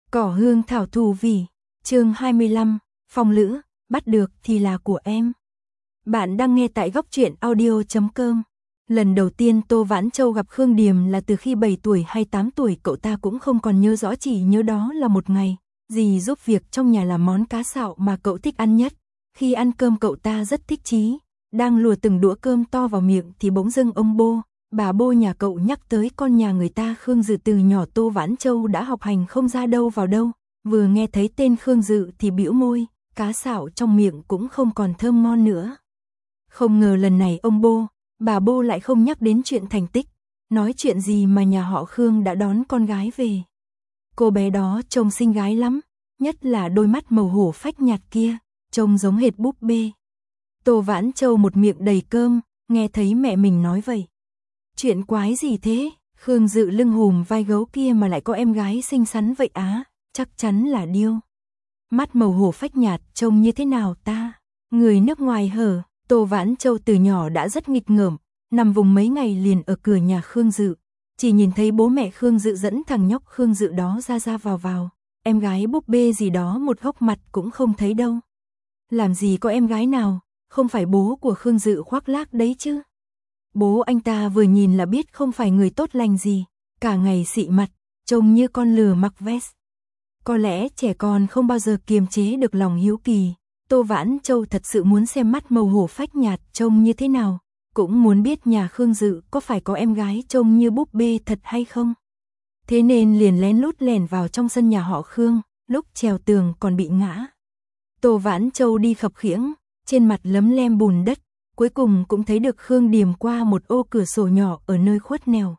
Cỏ hương thảo thù vỉ, chương 25, phong lữ, bắt được thì là của em. Bạn đang nghe tại góc truyện audio.com. Lần đầu tiên Tô Vãn Châu gặp Khương Điềm là từ khi 7 tuổi hay 8 tuổi, cậu ta cũng không còn nhớ rõ, chỉ nhớ đó là một ngày, dì giúp việc trong nhà làm món cá sạo mà cậu thích ăn nhất. Khi ăn cơm cậu ta rất thích chí, đang lùa từng đũa cơm to vào miệng thì bỗng dưng ông Bô, bà Bô nhà cậu nhắc tới con nhà người ta Khương Dự. Từ nhỏ Tô Vãn Châu đã học hành không ra đâu vào đâu, vừa nghe thấy tên Khương Dự thì bĩu môi, cá sạo trong miệng cũng không còn thơm ngon nữa. Không ngờ lần này ông Bô, bà Bô lại không nhắc đến chuyện thành tích, nói chuyện gì mà nhà họ Khương đã đón con gái về. Cô bé đó trông xinh gái lắm, nhất là đôi mắt màu hổ phách nhạt kia, trông giống hệt búp bê. Tô Vãn Châu một miệng đầy cơm, nghe thấy mẹ mình nói vậy. Chuyện quái gì thế, Khương Dự lưng hùm vai gấu kia mà lại có em gái xinh xắn vậy á, chắc chắn là điêu. Mắt màu hổ phách nhạt trông như thế nào ta? Người nước ngoài hở. Tô Vãn Châu từ nhỏ đã rất nghịch ngợm, nằm vùng mấy ngày liền ở cửa nhà Khương Dự, chỉ nhìn thấy bố mẹ Khương Dự dẫn thằng nhóc Khương Dự đó ra vào, em gái búp bê gì đó một góc mặt cũng không thấy đâu. Làm gì có em gái nào, không phải bố của Khương Dự khoác lác đấy chứ. Bố anh ta vừa nhìn là biết không phải người tốt lành gì, cả ngày xị mặt, trông như con lừa mặc vest. Có lẽ trẻ con không bao giờ kiềm chế được lòng hiếu kỳ. Tô Vãn Châu thật sự muốn xem mắt màu hổ phách nhạt trông như thế nào, cũng muốn biết nhà Khương Dự có phải có em gái trông như búp bê thật hay không. Thế nên liền lén lút lẻn vào trong sân nhà họ Khương, lúc trèo tường còn bị ngã. Tô Vãn Châu đi khập khiễng, trên mặt lấm lem bùn đất, cuối cùng cũng thấy được Khương Điềm qua một ô cửa sổ nhỏ ở nơi khuất nẻo.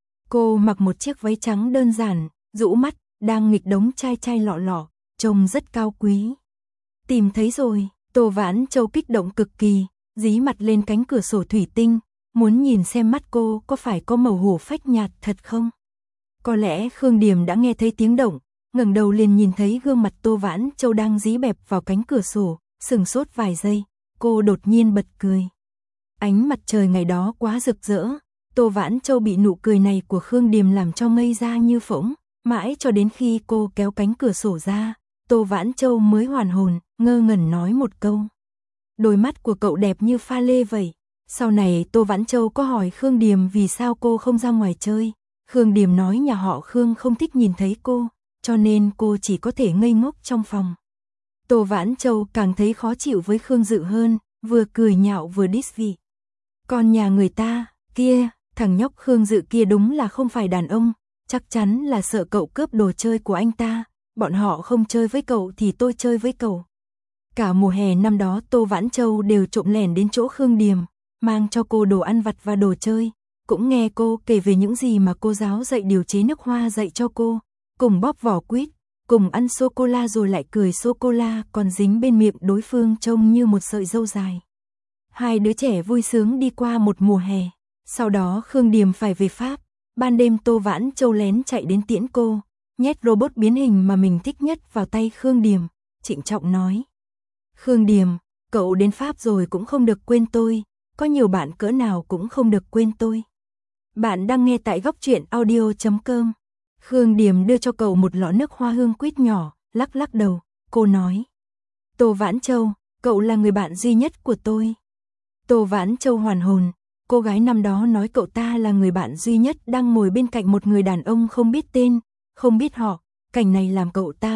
Cô mặc một chiếc váy trắng đơn giản, rũ mắt, đang nghịch đống chai lọ, trông rất cao quý. Tìm thấy rồi, Tô Vãn Châu kích động cực kỳ, dí mặt lên cánh cửa sổ thủy tinh, muốn nhìn xem mắt cô có phải có màu hổ phách nhạt thật không. Có lẽ Khương Điềm đã nghe thấy tiếng động, ngẩng đầu liền nhìn thấy gương mặt Tô Vãn Châu đang dí bẹp vào cánh cửa sổ, sừng sốt vài giây, cô đột nhiên bật cười. Ánh mặt trời ngày đó quá rực rỡ, Tô Vãn Châu bị nụ cười này của Khương Điềm làm cho ngây ra như phỗng, mãi cho đến khi cô kéo cánh cửa sổ ra, Tô Vãn Châu mới hoàn hồn, ngơ ngẩn nói một câu. Đôi mắt của cậu đẹp như pha lê vậy. Sau này Tô Vãn Châu có hỏi Khương Điềm vì sao cô không ra ngoài chơi. Khương Điềm nói nhà họ Khương không thích nhìn thấy cô, cho nên cô chỉ có thể ngây ngốc trong phòng. Tô Vãn Châu càng thấy khó chịu với Khương Dự hơn, vừa cười nhạo vừa diss vị. Con nhà người ta, kia, thằng nhóc Khương Dự kia đúng là không phải đàn ông, chắc chắn là sợ cậu cướp đồ chơi của anh ta. Bọn họ không chơi với cậu thì tôi chơi với cậu. Cả mùa hè năm đó Tô Vãn Châu đều trộm lẻn đến chỗ Khương Điềm, mang cho cô đồ ăn vặt và đồ chơi, cũng nghe cô kể về những gì mà cô giáo dạy điều chế nước hoa dạy cho cô, cùng bóp vỏ quýt, cùng ăn sô-cô-la rồi lại cười sô-cô-la còn dính bên miệng đối phương trông như một sợi râu dài. Hai đứa trẻ vui sướng đi qua một mùa hè, sau đó Khương Điềm phải về Pháp, ban đêm Tô Vãn Châu lén chạy đến tiễn cô, nhét robot biến hình mà mình thích nhất vào tay Khương Điềm, trịnh trọng nói. Khương Điềm, cậu đến Pháp rồi cũng không được quên tôi, có nhiều bạn cỡ nào cũng không được quên tôi. Bạn đang nghe tại góc truyện audio.com. Khương Điềm đưa cho cậu một lọ nước hoa hương quýt nhỏ, lắc lắc đầu, cô nói. Tô Vãn Châu, cậu là người bạn duy nhất của tôi. Tô Vãn Châu hoàn hồn, cô gái năm đó nói cậu ta là người bạn duy nhất đang ngồi bên cạnh một người đàn ông không biết tên, không biết họ, cảnh này làm cậu ta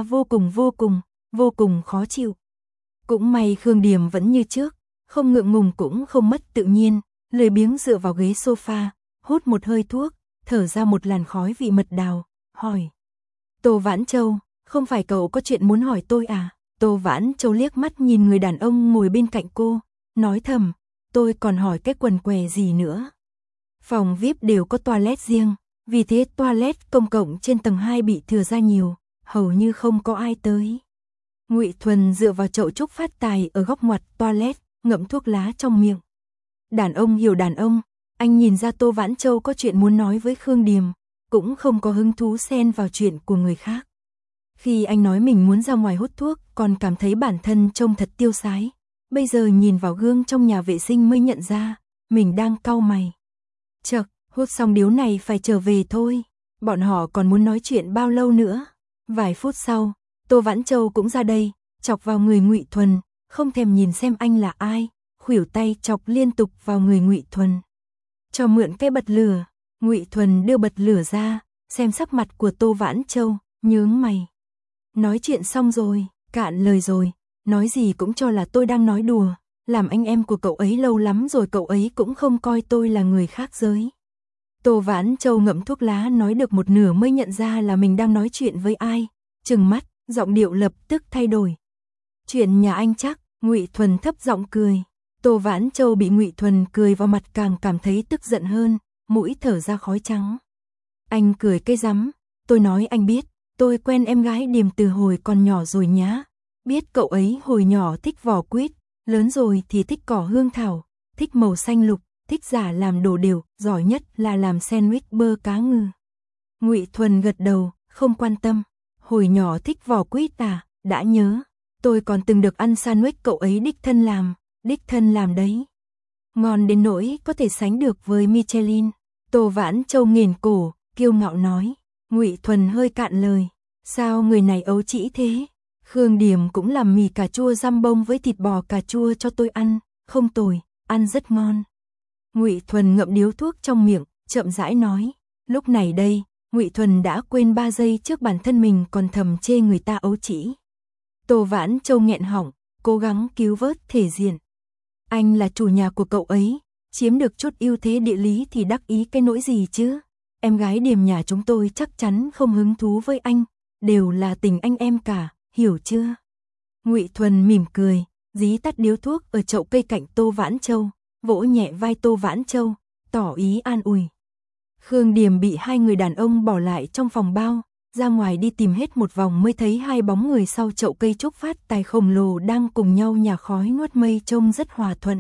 vô cùng khó chịu. Cũng may Khương Điềm vẫn như trước, không ngượng ngùng cũng không mất tự nhiên, lười biếng dựa vào ghế sofa, hút một hơi thuốc, thở ra một làn khói vị mật đào, hỏi. Tô Vãn Châu, không phải cậu có chuyện muốn hỏi tôi à? Tô Vãn Châu liếc mắt nhìn người đàn ông ngồi bên cạnh cô, nói thầm, tôi còn hỏi cái quần què gì nữa. Phòng VIP đều có toilet riêng, vì thế toilet công cộng trên tầng 2 bị thừa ra nhiều, hầu như không có ai tới. Ngụy Thuần dựa vào chậu trúc phát tài ở góc ngoặt toilet, ngậm thuốc lá trong miệng. Đàn ông hiểu đàn ông, anh nhìn ra Tô Vãn Châu có chuyện muốn nói với Khương Điềm, cũng không có hứng thú xen vào chuyện của người khác. Khi anh nói mình muốn ra ngoài hút thuốc, còn cảm thấy bản thân trông thật tiêu sái. Bây giờ nhìn vào gương trong nhà vệ sinh mới nhận ra, mình đang cau mày. Chậc, hút xong điếu này phải trở về thôi. Bọn họ còn muốn nói chuyện bao lâu nữa? Vài phút sau, Tô Vãn Châu cũng ra đây, chọc vào người Ngụy Thuần, không thèm nhìn xem anh là ai, khuỷu tay chọc liên tục vào người Ngụy Thuần. Cho mượn cái bật lửa, Ngụy Thuần đưa bật lửa ra, xem sắc mặt của Tô Vãn Châu, nhướng mày. Nói chuyện xong rồi, cạn lời rồi, nói gì cũng cho là tôi đang nói đùa, làm anh em của cậu ấy lâu lắm rồi cậu ấy cũng không coi tôi là người khác giới. Tô Vãn Châu ngậm thuốc lá nói được một nửa mới nhận ra là mình đang nói chuyện với ai, trừng mắt, giọng điệu lập tức thay đổi. Chuyện nhà anh chắc, Ngụy Thuần thấp giọng cười. Tô Vãn Châu bị Ngụy Thuần cười vào mặt càng cảm thấy tức giận hơn, mũi thở ra khói trắng. Anh cười cái rắm, tôi nói anh biết, tôi quen em gái Điềm từ hồi còn nhỏ rồi nhá. Biết cậu ấy hồi nhỏ thích vỏ quýt, lớn rồi thì thích cỏ hương thảo, thích màu xanh lục, thích giả làm đồ đều, giỏi nhất là làm sandwich bơ cá ngừ. Ngụy Thuần gật đầu, không quan tâm. Hồi nhỏ thích vỏ quýt à, đã nhớ. Tôi còn từng được ăn sandwich cậu ấy đích thân làm đấy. Ngon đến nỗi có thể sánh được với Michelin. Tô Vãn Châu nghển cổ, kiêu ngạo nói. Ngụy Thuần hơi cạn lời. Sao người này ấu trĩ thế? Khương Điềm cũng làm mì cà chua răm bông với thịt bò cà chua cho tôi ăn, không tồi, ăn rất ngon. Ngụy Thuần ngậm điếu thuốc trong miệng, chậm rãi nói. Lúc này đây, Ngụy Thuần đã quên 3 giây trước bản thân mình còn thầm chê người ta ấu trĩ. Tô Vãn Châu nghẹn họng, cố gắng cứu vớt thể diện. Anh là chủ nhà của cậu ấy, chiếm được chút ưu thế địa lý thì đắc ý cái nỗi gì chứ? Em gái Điềm nhà chúng tôi chắc chắn không hứng thú với anh, đều là tình anh em cả, hiểu chưa? Ngụy Thuần mỉm cười, dí tắt điếu thuốc ở chậu cây cạnh Tô Vãn Châu, vỗ nhẹ vai Tô Vãn Châu, tỏ ý an ủi. Khương Điềm bị hai người đàn ông bỏ lại trong phòng bao, ra ngoài đi tìm hết một vòng mới thấy hai bóng người sau chậu cây trúc phát tài khổng lồ đang cùng nhau nhả khói nuốt mây trông rất hòa thuận.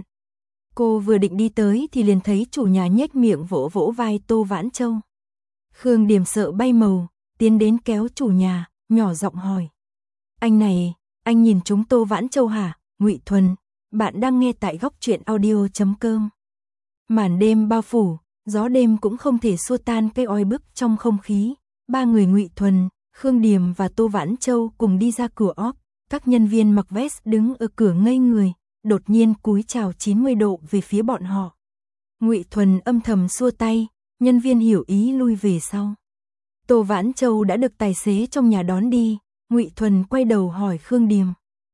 Cô vừa định đi tới thì liền thấy chủ nhà nhếch miệng vỗ vỗ vai Tô Vãn Châu. Khương Điềm sợ bay màu, tiến đến kéo chủ nhà, nhỏ giọng hỏi. Anh này, anh nhìn chúng Tô Vãn Châu hả? Ngụy Thuần, bạn đang nghe tại Góc Truyện Audio.com. Màn đêm bao phủ, gió đêm cũng không thể xua tan cái oi bức trong không khí. Ba người Ngụy Thuần, Khương Điềm và Tô Vãn Châu cùng đi ra cửa óp. Các nhân viên mặc vest đứng ở cửa ngây người, đột nhiên cúi chào 90 độ về phía bọn họ. Ngụy Thuần âm thầm xua tay, nhân viên hiểu ý lui về sau. Tô Vãn Châu đã được tài xế trong nhà đón đi. Ngụy Thuần quay đầu hỏi Khương Điềm.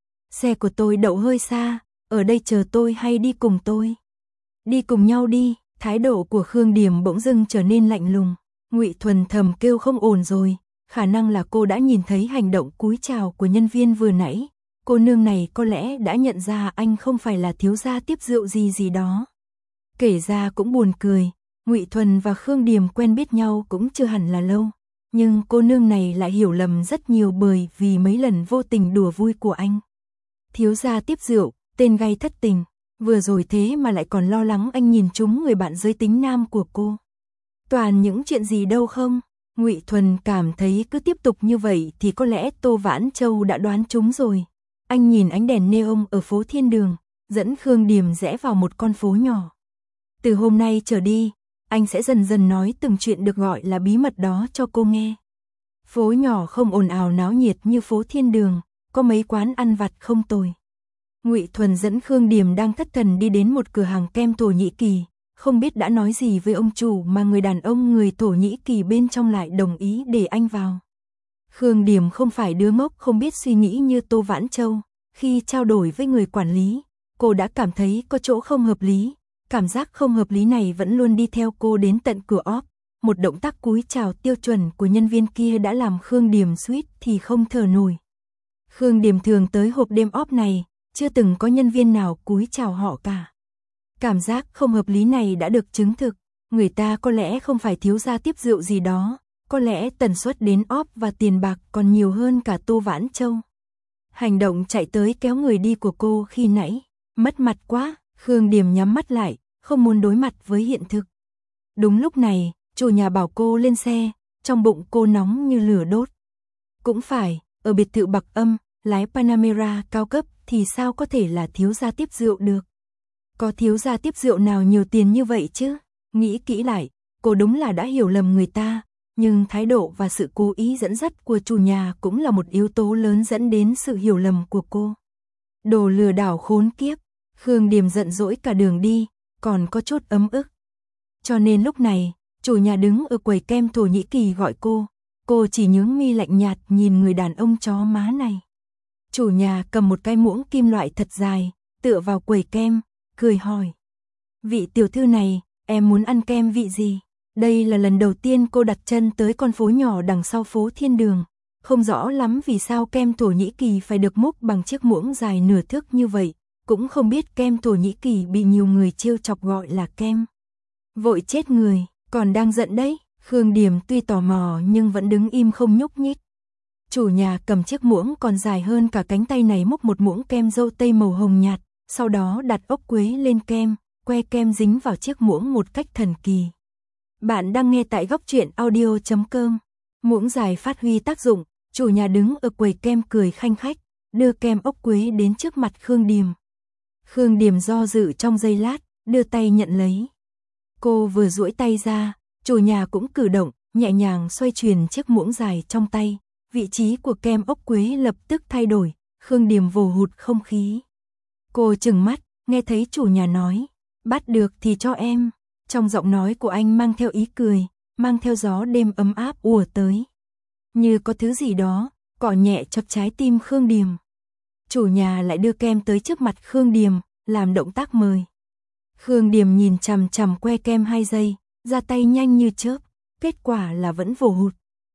Xe của tôi đậu hơi xa, ở đây chờ tôi hay đi cùng tôi? Đi cùng nhau đi. Thái độ của Khương Điềm bỗng dưng trở nên lạnh lùng. Ngụy Thuần thầm kêu không ổn rồi, khả năng là cô đã nhìn thấy hành động cúi chào của nhân viên vừa nãy. Cô nương này có lẽ đã nhận ra anh không phải là thiếu gia tiếp rượu gì đó. Kể ra cũng buồn cười, Ngụy Thuần và Khương Điềm quen biết nhau cũng chưa hẳn là lâu, nhưng cô nương này lại hiểu lầm rất nhiều bởi vì mấy lần vô tình đùa vui của anh. Thiếu gia tiếp rượu, tên gay thất tình, vừa rồi thế mà lại còn lo lắng anh nhìn trúng người bạn giới tính nam của cô. Toàn những chuyện gì đâu không? Ngụy Thuần cảm thấy cứ tiếp tục như vậy thì có lẽ Tô Vãn Châu đã đoán trúng rồi. Anh nhìn ánh đèn neon ở phố Thiên Đường, dẫn Khương Điềm rẽ vào một con phố nhỏ. Từ hôm nay trở đi, anh sẽ dần dần nói từng chuyện được gọi là bí mật đó cho cô nghe. Phố nhỏ không ồn ào náo nhiệt như phố Thiên Đường, có mấy quán ăn vặt không tồi. Ngụy Thuần dẫn Khương Điềm đang thất thần đi đến một cửa hàng kem Thổ Nhĩ Kỳ, không biết đã nói gì với ông chủ mà người đàn ông người Thổ Nhĩ Kỳ bên trong lại đồng ý để anh vào. Khương Điềm không phải đứa ngốc không biết suy nghĩ như Tô Vãn Châu, khi trao đổi với người quản lý, cô đã cảm thấy có chỗ không hợp lý, cảm giác không hợp lý này vẫn luôn đi theo cô đến tận cửa óp. Một động tác cúi chào tiêu chuẩn của nhân viên kia đã làm Khương Điềm suýt thì không thở nổi. Khương Điềm thường tới hộp đêm óp này, chưa từng có nhân viên nào cúi chào họ cả. Cảm giác không hợp lý này đã được chứng thực, người ta có lẽ không phải thiếu gia tiếp rượu gì đó, có lẽ tần suất đến óp và tiền bạc còn nhiều hơn cả Tô Vãn Châu. Hành động chạy tới kéo người đi của cô khi nãy, mất mặt quá, Khương Điềm nhắm mắt lại, không muốn đối mặt với hiện thực. Đúng lúc này, chủ nhà bảo cô lên xe, trong bụng cô nóng như lửa đốt. Cũng phải, ở biệt thự Bạc Âm, lái Panamera cao cấp thì sao có thể là thiếu gia tiếp rượu được. Có thiếu gia tiếp rượu nào nhiều tiền như vậy chứ? Nghĩ kỹ lại, cô đúng là đã hiểu lầm người ta, nhưng thái độ và sự cố ý dẫn dắt của chủ nhà cũng là một yếu tố lớn dẫn đến sự hiểu lầm của cô. Đồ lừa đảo khốn kiếp, Khương Điềm giận dỗi cả đường đi, còn có chút ấm ức. Cho nên lúc này, chủ nhà đứng ở quầy kem Thổ Nhĩ Kỳ gọi cô chỉ nhướng mi lạnh nhạt nhìn người đàn ông chó má này. Chủ nhà cầm một cái muỗng kim loại thật dài, tựa vào quầy kem, cười hỏi. Vị tiểu thư này, em muốn ăn kem vị gì? Đây là lần đầu tiên cô đặt chân tới con phố nhỏ đằng sau phố Thiên Đường. Không rõ lắm vì sao kem Thổ Nhĩ Kỳ phải được múc bằng chiếc muỗng dài nửa thước như vậy. Cũng không biết kem Thổ Nhĩ Kỳ bị nhiều người trêu chọc gọi là kem. Vội chết người, còn đang giận đấy. Khương Điềm tuy tò mò nhưng vẫn đứng im không nhúc nhích. Chủ nhà cầm chiếc muỗng còn dài hơn cả cánh tay này múc một muỗng kem dâu tây màu hồng nhạt, sau đó đặt ốc quế lên kem, que kem dính vào chiếc muỗng một cách thần kỳ. Bạn đang nghe tại góc truyện audio.com. Muỗng dài phát huy tác dụng, chủ nhà đứng ở quầy kem cười khanh khách, đưa kem ốc quế đến trước mặt Khương Điềm. Khương Điềm do dự trong giây lát, đưa tay nhận lấy. Cô vừa duỗi tay ra, chủ nhà cũng cử động, nhẹ nhàng xoay chuyển chiếc muỗng dài trong tay. Vị trí của kem ốc quế lập tức thay đổi, Khương Điềm vồ hụt không khí. Cô trừng mắt, nghe thấy chủ nhà nói, bắt được thì cho em. Trong giọng nói của anh mang theo ý cười, mang theo gió đêm ấm áp ùa tới. Như có thứ gì đó, cọ nhẹ chập trái tim Khương Điềm. Chủ nhà lại đưa kem tới trước mặt Khương Điềm, làm động tác mời. Khương Điềm nhìn chằm chằm que kem 2 giây, ra tay nhanh như chớp, kết quả là vẫn vồ hụt.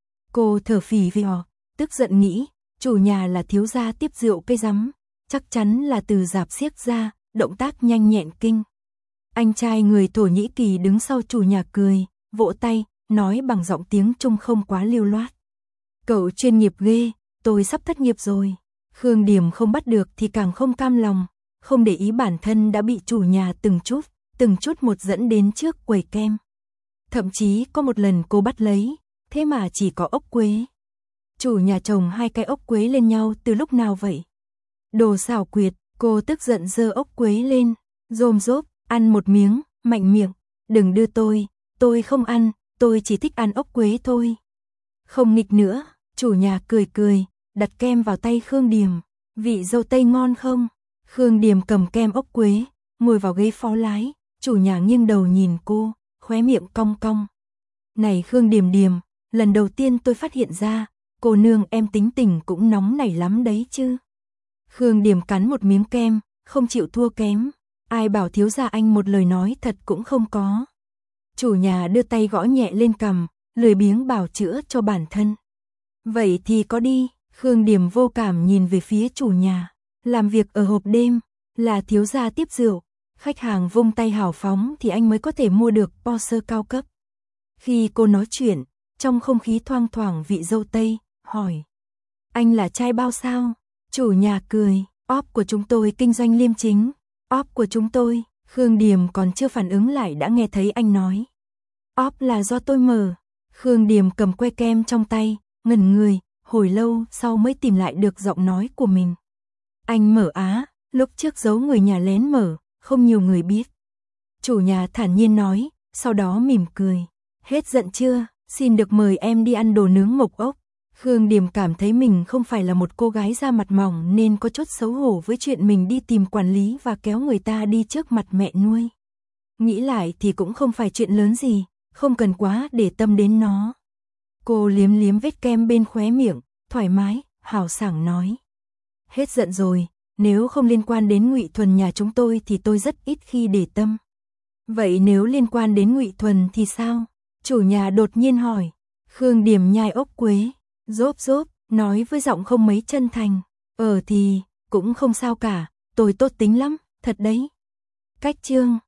Cô thở phì phò, tức giận nghĩ, chủ nhà là thiếu gia tiếp rượu cây rắm, chắc chắn là từ rạp xiếc ra, động tác nhanh nhẹn kinh. Anh trai người Thổ Nhĩ Kỳ đứng sau chủ nhà cười, vỗ tay, nói bằng giọng tiếng Trung không quá lưu loát. Cậu chuyên nghiệp ghê, tôi sắp thất nghiệp rồi. Khương Điềm không bắt được thì càng không cam lòng, không để ý bản thân đã bị chủ nhà từng chút một dẫn đến trước quầy kem. Thậm chí có một lần cô bắt lấy, thế mà chỉ có ốc quế. Chủ nhà trồng 2 cái ốc quế lên nhau từ lúc nào vậy? Đồ xảo quyệt, cô tức giận giơ ốc quế lên, rôm rốp, ăn một miếng, mạnh miệng, đừng đưa tôi không ăn, tôi chỉ thích ăn ốc quế thôi. Không nghịch nữa, chủ nhà cười, đặt kem vào tay Khương Điềm, vị dâu tây ngon không? Khương Điềm cầm kem ốc quế, ngồi vào ghế phó lái, chủ nhà nghiêng đầu nhìn cô, khóe miệng cong cong. Này Khương Điềm, lần đầu tiên tôi phát hiện ra, cô nương em tính tình cũng nóng nảy lắm đấy chứ. Khương Điềm cắn một miếng kem, không chịu thua kém. Ai bảo thiếu gia anh một lời nói thật cũng không có. Chủ nhà đưa tay gõ nhẹ lên cằm, lười biếng bào chữa cho bản thân. Vậy thì có đi. Khương Điềm vô cảm nhìn về phía chủ nhà. Làm việc ở hộp đêm, là thiếu gia tiếp rượu. Khách hàng vung tay hào phóng thì anh mới có thể mua được Porsche cao cấp. Khi cô nói chuyện, trong không khí thoang thoảng vị dâu tây, hỏi. Anh là trai bao sao? Chủ nhà cười, óp của chúng tôi kinh doanh liêm chính. Óp của chúng tôi, Khương Điềm còn chưa phản ứng lại đã nghe thấy anh nói. Óp là do tôi mở. Khương Điềm cầm que kem trong tay, ngẩn người, hồi lâu sau mới tìm lại được giọng nói của mình. Anh mở á, lúc trước giấu người nhà lén mở, không nhiều người biết. Chủ nhà thản nhiên nói, sau đó mỉm cười. Hết giận chưa, xin được mời em đi ăn đồ nướng mộc ốc. Khương Điềm cảm thấy mình không phải là một cô gái da mặt mỏng nên có chút xấu hổ với chuyện mình đi tìm quản lý và kéo người ta đi trước mặt mẹ nuôi. Nghĩ lại thì cũng không phải chuyện lớn gì, không cần quá để tâm đến nó. Cô liếm vết kem bên khóe miệng, thoải mái, hào sảng nói. Hết giận rồi, nếu không liên quan đến Ngụy Thuần nhà chúng tôi thì tôi rất ít khi để tâm. Vậy nếu liên quan đến Ngụy Thuần thì sao? Chủ nhà đột nhiên hỏi. Khương Điềm nhai ốc quế, rốp, nói với giọng không mấy chân thành. Thì, cũng không sao cả, tôi tốt tính lắm, thật đấy. Cách chương